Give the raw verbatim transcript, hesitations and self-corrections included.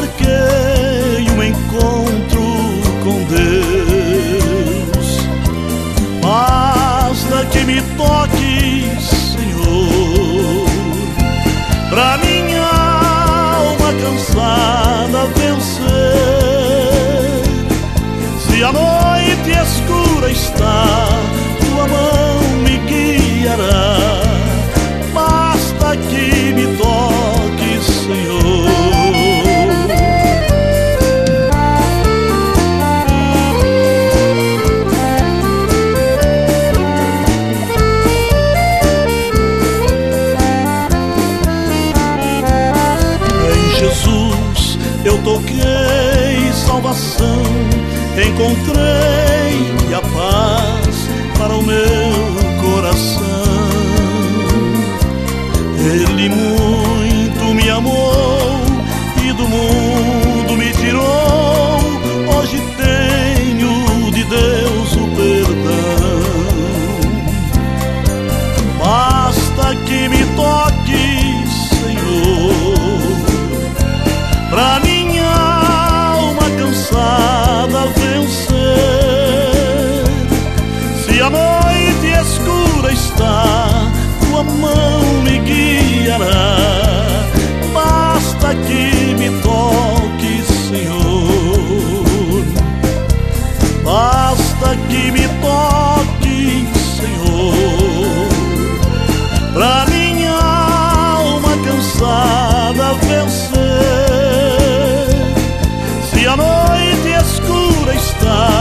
marquei um encontro com Deus. Basta que me toques, Senhor, pra minha alma cansada vencer. Se a noite escura está, tua mão me guiará. Basta que me toques, Senhor. Eu toquei salvação, encontrei a paz para o meu coração. Ele muito me amou e do mundo me tirou. Hoje tenho de Deus o perdão. Basta que me toques, Senhor, pra minha alma cansada vencer. Se a noite escura está, tua mão me guiará. Basta que me toques, Senhor. Basta que me toques, Senhor, pra minha alma cansada vencer. Se a noite escura está,